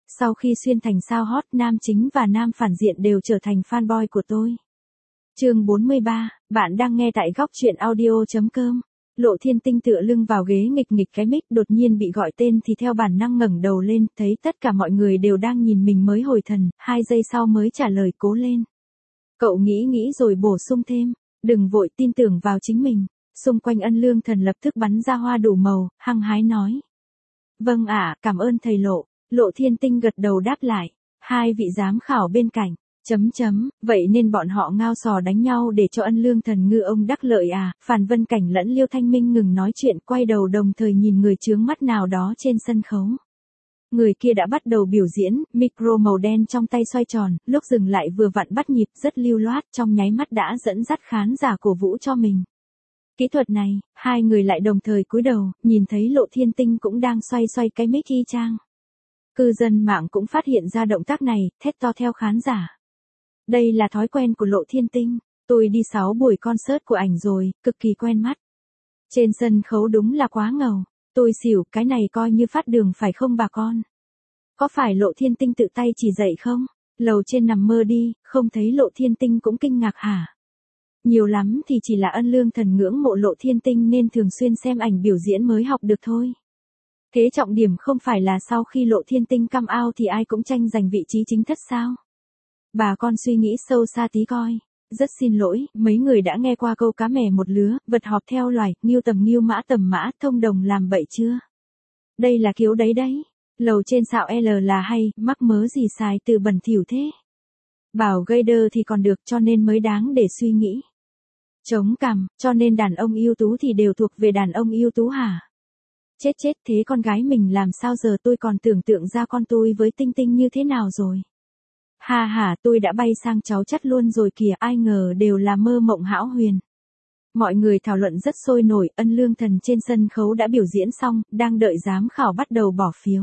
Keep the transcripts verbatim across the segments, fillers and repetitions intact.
Sau khi xuyên thành sao hot, nam chính và nam phản diện đều trở thành fanboy của tôi. Chương bốn mươi ba, bạn đang nghe tại góc truyện audio chấm com. Lộ Thiên Tinh tựa lưng vào ghế nghịch nghịch cái mic, đột nhiên bị gọi tên thì theo bản năng ngẩng đầu lên, thấy tất cả mọi người đều đang nhìn mình mới hồi thần, hai giây sau mới trả lời cố lên. Cậu nghĩ nghĩ rồi bổ sung thêm, đừng vội, tin tưởng vào chính mình. Xung quanh Ân Lương Thần lập tức bắn ra hoa đủ màu, hăng hái nói. Vâng ạ, cảm ơn thầy Lộ. Lộ Thiên Tinh gật đầu đáp lại. Hai vị giám khảo bên cạnh. Chấm chấm, vậy nên bọn họ ngao sò đánh nhau để cho Ân Lương Thần ngư ông đắc lợi à? Phàn Vân Cảnh lẫn Liêu Thanh Minh ngừng nói chuyện, quay đầu đồng thời nhìn người chướng mắt nào đó trên sân khấu. Người kia đã bắt đầu biểu diễn, micro màu đen trong tay xoay tròn, lúc dừng lại vừa vặn bắt nhịp, rất lưu loát, trong nháy mắt đã dẫn dắt khán giả cổ vũ cho mình. Kỹ thuật này, hai người lại đồng thời cúi đầu, nhìn thấy Lộ Thiên Tinh cũng đang xoay xoay cái mic y chang. Cư dân mạng cũng phát hiện ra động tác này, thét to theo khán giả. Đây là thói quen của Lộ Thiên Tinh, tôi đi sáu buổi concert của ảnh rồi, cực kỳ quen mắt. Trên sân khấu đúng là quá ngầu, tôi xỉu, cái này coi như phát đường phải không bà con? Có phải Lộ Thiên Tinh tự tay chỉ dạy không? Lầu trên nằm mơ đi, không thấy Lộ Thiên Tinh cũng kinh ngạc hả? Nhiều lắm thì chỉ là Ân Lương Thần ngưỡng mộ Lộ Thiên Tinh nên thường xuyên xem ảnh biểu diễn mới học được thôi. Thế trọng điểm không phải là sau khi Lộ Thiên Tinh come out thì ai cũng tranh giành vị trí chính thất sao? Bà con suy nghĩ sâu xa tí coi. Rất xin lỗi, mấy người đã nghe qua câu cá mè một lứa, vật họp theo loài, nghiêu tầm nghiêu mã tầm mã, thông đồng làm bậy chưa? Đây là kiếu đấy đấy. Lầu trên xạo L là hay, mắc mớ gì xài từ bẩn thỉu thế? Bảo gây đơ thì còn được, cho nên mới đáng để suy nghĩ. Chống cằm, cho nên đàn ông ưu tú thì đều thuộc về đàn ông ưu tú hả? Chết chết, thế con gái mình làm sao giờ, tôi còn tưởng tượng ra con tôi với Tinh Tinh như thế nào rồi. Ha ha, tôi đã bay sang cháu chắt luôn rồi kìa, ai ngờ đều là mơ mộng hão huyền. Mọi người thảo luận rất sôi nổi, Ân Lương Thần trên sân khấu đã biểu diễn xong, đang đợi giám khảo bắt đầu bỏ phiếu.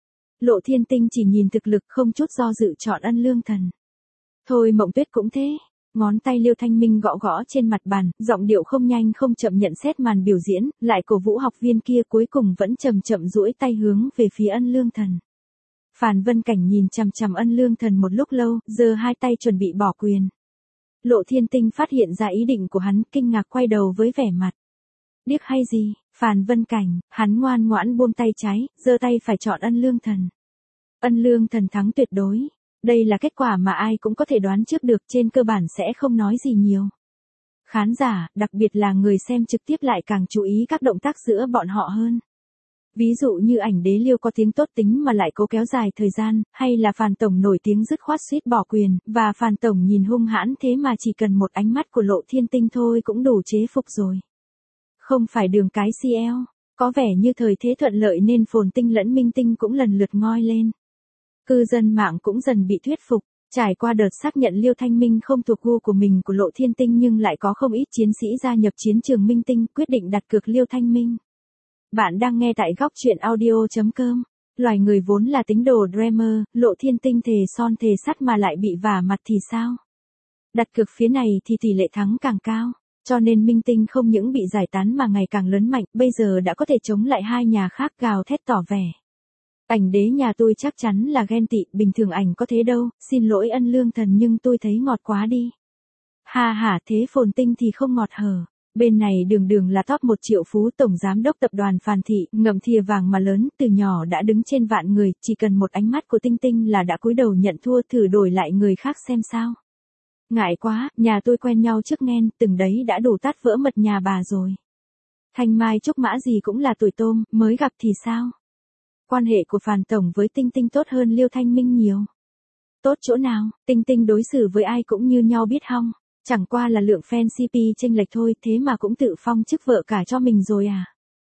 Lộ Thiên Tinh chỉ nhìn thực lực không chút do dự chọn Ân Lương Thần. Thôi Mộng Tuyết cũng thế. Ngón tay Liêu Thanh Minh gõ gõ trên mặt bàn, giọng điệu không nhanh không chậm nhận xét màn biểu diễn, lại cổ vũ học viên kia, cuối cùng vẫn chậm chậm duỗi tay hướng về phía Ân Lương Thần. Phàn Vân Cảnh nhìn chằm chằm Ân Lương Thần một lúc lâu, giơ hai tay chuẩn bị bỏ quyền. Lộ Thiên Tinh phát hiện ra ý định của hắn, kinh ngạc quay đầu với vẻ mặt. Điếc hay gì? Phàn Vân Cảnh, hắn ngoan ngoãn buông tay trái, giơ tay phải chọn Ân Lương Thần. Ân Lương Thần thắng tuyệt đối. Đây là kết quả mà ai cũng có thể đoán trước được, trên cơ bản sẽ không nói gì nhiều. Khán giả, đặc biệt là người xem trực tiếp lại càng chú ý các động tác giữa bọn họ hơn. Ví dụ như ảnh đế Liêu có tiếng tốt tính mà lại cố kéo dài thời gian, hay là Phàn Tổng nổi tiếng dứt khoát suýt bỏ quyền, và Phàn Tổng nhìn hung hãn thế mà chỉ cần một ánh mắt của Lộ Thiên Tinh thôi cũng đủ chế phục rồi. Không phải đường cái xê lờ, có vẻ như thời thế thuận lợi nên Phồn Tinh lẫn Minh Tinh cũng lần lượt ngoi lên. Cư dân mạng cũng dần bị thuyết phục, trải qua đợt xác nhận Liêu Thanh Minh không thuộc gu của mình của Lộ Thiên Tinh, nhưng lại có không ít chiến sĩ gia nhập chiến trường Minh Tinh, quyết định đặt cược Liêu Thanh Minh. Bạn đang nghe tại góc truyện audio chấm com. Loài người vốn là tín đồ dreamer, Lộ Thiên Tinh thề son thề sắt mà lại bị vả mặt thì sao? Đặt cược phía này thì tỷ lệ thắng càng cao, cho nên Minh Tinh không những bị giải tán mà ngày càng lớn mạnh, bây giờ đã có thể chống lại hai nhà khác, gào thét tỏ vẻ. Ảnh đế nhà tôi chắc chắn là ghen tị, bình thường ảnh có thế đâu, xin lỗi Ân Lương Thần nhưng tôi thấy ngọt quá đi. Ha ha, thế Phồn Tinh thì không ngọt hở. Bên này đường đường là top một triệu phú tổng giám đốc tập đoàn Phàn Thị, ngậm thìa vàng mà lớn, từ nhỏ đã đứng trên vạn người, chỉ cần một ánh mắt của Tinh Tinh là đã cúi đầu nhận thua, thử đổi lại người khác xem sao. Ngại quá, nhà tôi quen nhau trước nghen, từng đấy đã đủ tát vỡ mật nhà bà rồi. Thanh mai trúc mã gì cũng là tuổi tôm, mới gặp thì sao? Quan hệ của Phàn Tổng với Tinh Tinh tốt hơn Liêu Thanh Minh nhiều. Tốt chỗ nào, Tinh Tinh đối xử với ai cũng như nhau biết hong. Chẳng qua là lượng fan xê pê chênh lệch thôi, thế mà cũng tự phong chức vợ cả cho mình rồi à.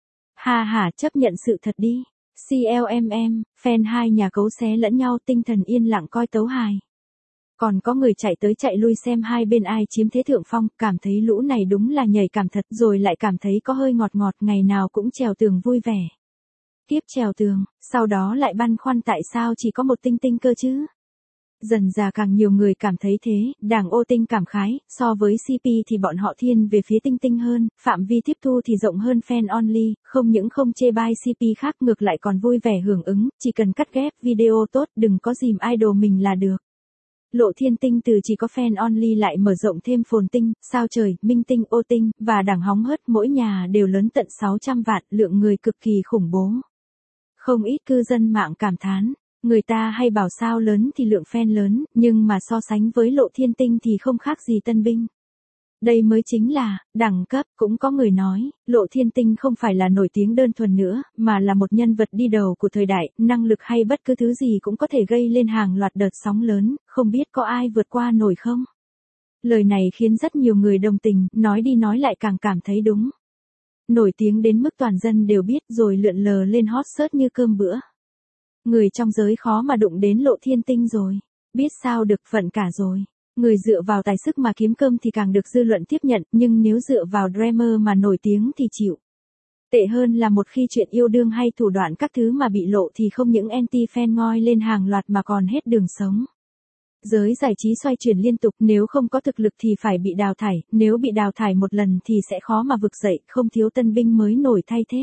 Ha ha, chấp nhận sự thật đi. xê lờ em em, fan hai nhà cấu xé lẫn nhau, tinh thần yên lặng coi tấu hài. Còn có người chạy tới chạy lui xem hai bên ai chiếm thế thượng phong, cảm thấy lũ này đúng là nhảy cảm thật, rồi lại cảm thấy có hơi ngọt ngọt, ngày nào cũng trèo tường vui vẻ. Tiếp trèo tường, sau đó lại băn khoăn tại sao chỉ có một Tinh Tinh cơ chứ. Dần dà càng nhiều người cảm thấy thế, đảng ô Tinh cảm khái, so với xê pê thì bọn họ thiên về phía Tinh Tinh hơn, phạm vi tiếp thu thì rộng hơn fan only, không những không chê bai xê pê khác ngược lại còn vui vẻ hưởng ứng, chỉ cần cắt ghép video tốt đừng có dìm idol mình là được. Lộ Thiên Tinh từ chỉ có fan only lại mở rộng thêm Phồn Tinh, Sao Trời, Minh Tinh, Ô Tinh, và đảng hóng hớt mỗi nhà đều lớn tận sáu trăm vạn, lượng người cực kỳ khủng bố. Không ít cư dân mạng cảm thán. Người ta hay bảo sao lớn thì lượng fan lớn, nhưng mà so sánh với Lộ Thiên Tinh thì không khác gì tân binh. Đây mới chính là, đẳng cấp. Cũng có người nói, Lộ Thiên Tinh không phải là nổi tiếng đơn thuần nữa, mà là một nhân vật đi đầu của thời đại, năng lực hay bất cứ thứ gì cũng có thể gây lên hàng loạt đợt sóng lớn, không biết có ai vượt qua nổi không? Lời này khiến rất nhiều người đồng tình, nói đi nói lại càng cảm thấy đúng. Nổi tiếng đến mức toàn dân đều biết rồi lượn lờ lên hot search như cơm bữa. Người trong giới khó mà đụng đến Lộ Thiên Tinh rồi. Biết sao được, phận cả rồi. Người dựa vào tài sức mà kiếm cơm thì càng được dư luận tiếp nhận, nhưng nếu dựa vào drama mà nổi tiếng thì chịu. Tệ hơn là một khi chuyện yêu đương hay thủ đoạn các thứ mà bị lộ thì không những anti-fan ngoi lên hàng loạt mà còn hết đường sống. Giới giải trí xoay chuyển liên tục, nếu không có thực lực thì phải bị đào thải, nếu bị đào thải một lần thì sẽ khó mà vực dậy, không thiếu tân binh mới nổi thay thế.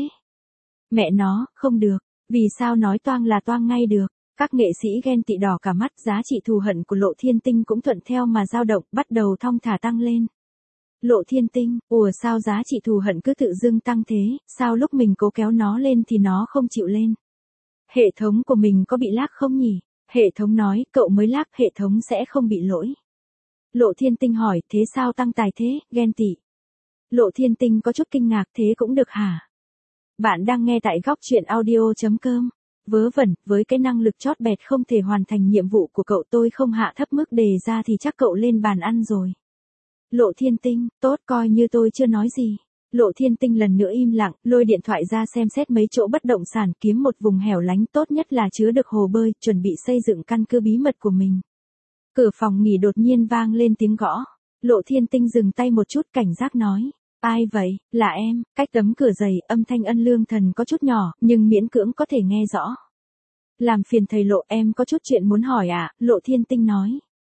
Mẹ nó, không được. Vì sao nói toang là toang ngay được? Các nghệ sĩ ghen tị đỏ cả mắt, giá trị thù hận của Lộ Thiên Tinh cũng thuận theo mà dao động, bắt đầu thong thả tăng lên. Lộ Thiên Tinh, ủa sao giá trị thù hận cứ tự dưng tăng thế, sao lúc mình cố kéo nó lên thì nó không chịu lên? Hệ thống của mình có bị lag không nhỉ? Hệ thống nói, cậu mới lag, hệ thống sẽ không bị lỗi. Lộ Thiên Tinh hỏi, thế sao tăng tài thế, ghen tị? Lộ Thiên Tinh có chút kinh ngạc, thế cũng được hả? Bạn đang nghe tại góc truyện audio chấm com. Vớ vẩn, với cái năng lực chót bẹt không thể hoàn thành nhiệm vụ của cậu tôi không hạ thấp mức đề ra thì chắc cậu lên bàn ăn rồi. Lộ Thiên Tinh, tốt coi như tôi chưa nói gì. Lộ Thiên Tinh lần nữa im lặng, lôi điện thoại ra xem xét mấy chỗ bất động sản, kiếm một vùng hẻo lánh tốt nhất là chứa được hồ bơi, chuẩn bị xây dựng căn cứ bí mật của mình. Cửa phòng nghỉ đột nhiên vang lên tiếng gõ. Lộ Thiên Tinh dừng tay một chút, cảnh giác nói. Ai vậy, là em, cách tấm cửa dày, âm thanh Ân Lương Thần có chút nhỏ, nhưng miễn cưỡng có thể nghe rõ. Làm phiền thầy Lộ, em có chút chuyện muốn hỏi ạ, à? Lộ Thiên Tinh nói.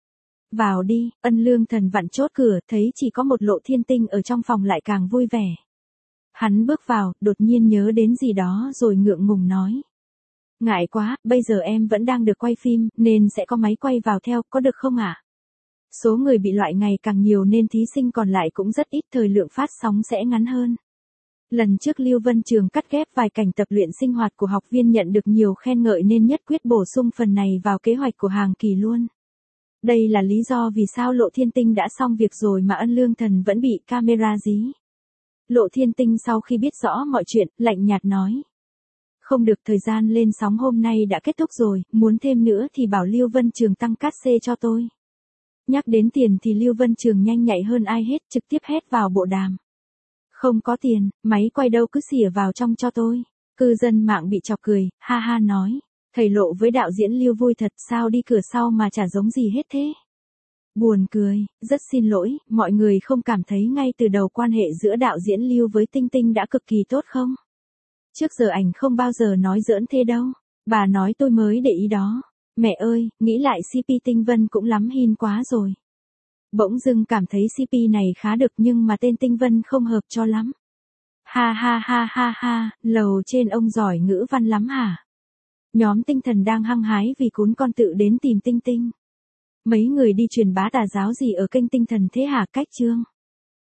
Vào đi, Ân Lương Thần vặn chốt cửa, thấy chỉ có một Lộ Thiên Tinh ở trong phòng lại càng vui vẻ. Hắn bước vào, đột nhiên nhớ đến gì đó rồi ngượng ngùng nói. Ngại quá, bây giờ em vẫn đang được quay phim, nên sẽ có máy quay vào theo, có được không ạ? À? Số người bị loại ngày càng nhiều nên thí sinh còn lại cũng rất ít, thời lượng phát sóng sẽ ngắn hơn. Lần trước Lưu Vân Trường cắt ghép vài cảnh tập luyện sinh hoạt của học viên nhận được nhiều khen ngợi nên nhất quyết bổ sung phần này vào kế hoạch của hàng kỳ luôn. Đây là lý do vì sao Lộ Thiên Tinh đã xong việc rồi mà Ân Lương Thần vẫn bị camera dí. Lộ Thiên Tinh sau khi biết rõ mọi chuyện, lạnh nhạt nói. Không được, thời gian lên sóng hôm nay đã kết thúc rồi, muốn thêm nữa thì bảo Lưu Vân Trường tăng cát xê cho tôi. Nhắc đến tiền thì Lưu Vân Trường nhanh nhạy hơn ai hết, trực tiếp hét vào bộ đàm. Không có tiền, máy quay đâu cứ xỉa vào trong cho tôi. Cư dân mạng bị chọc cười, ha ha nói. Thầy Lộ với đạo diễn Lưu vui thật, sao đi cửa sau mà chả giống gì hết thế. Buồn cười, rất xin lỗi, mọi người không cảm thấy ngay từ đầu quan hệ giữa đạo diễn Lưu với Tinh Tinh đã cực kỳ tốt không? Trước giờ ảnh không bao giờ nói giỡn thế đâu. Bà nói tôi mới để ý đó. Mẹ ơi, nghĩ lại xê pê Tinh Vân cũng lắm hin quá rồi. Bỗng dưng cảm thấy xê pê này khá được nhưng mà tên Tinh Vân không hợp cho lắm. Ha ha ha ha ha, lầu trên ông giỏi ngữ văn lắm hả? Nhóm tinh thần đang hăng hái vì cún con tự đến tìm Tinh Tinh. Mấy người đi truyền bá tà giáo gì ở kênh tinh thần thế hả? Cách chương.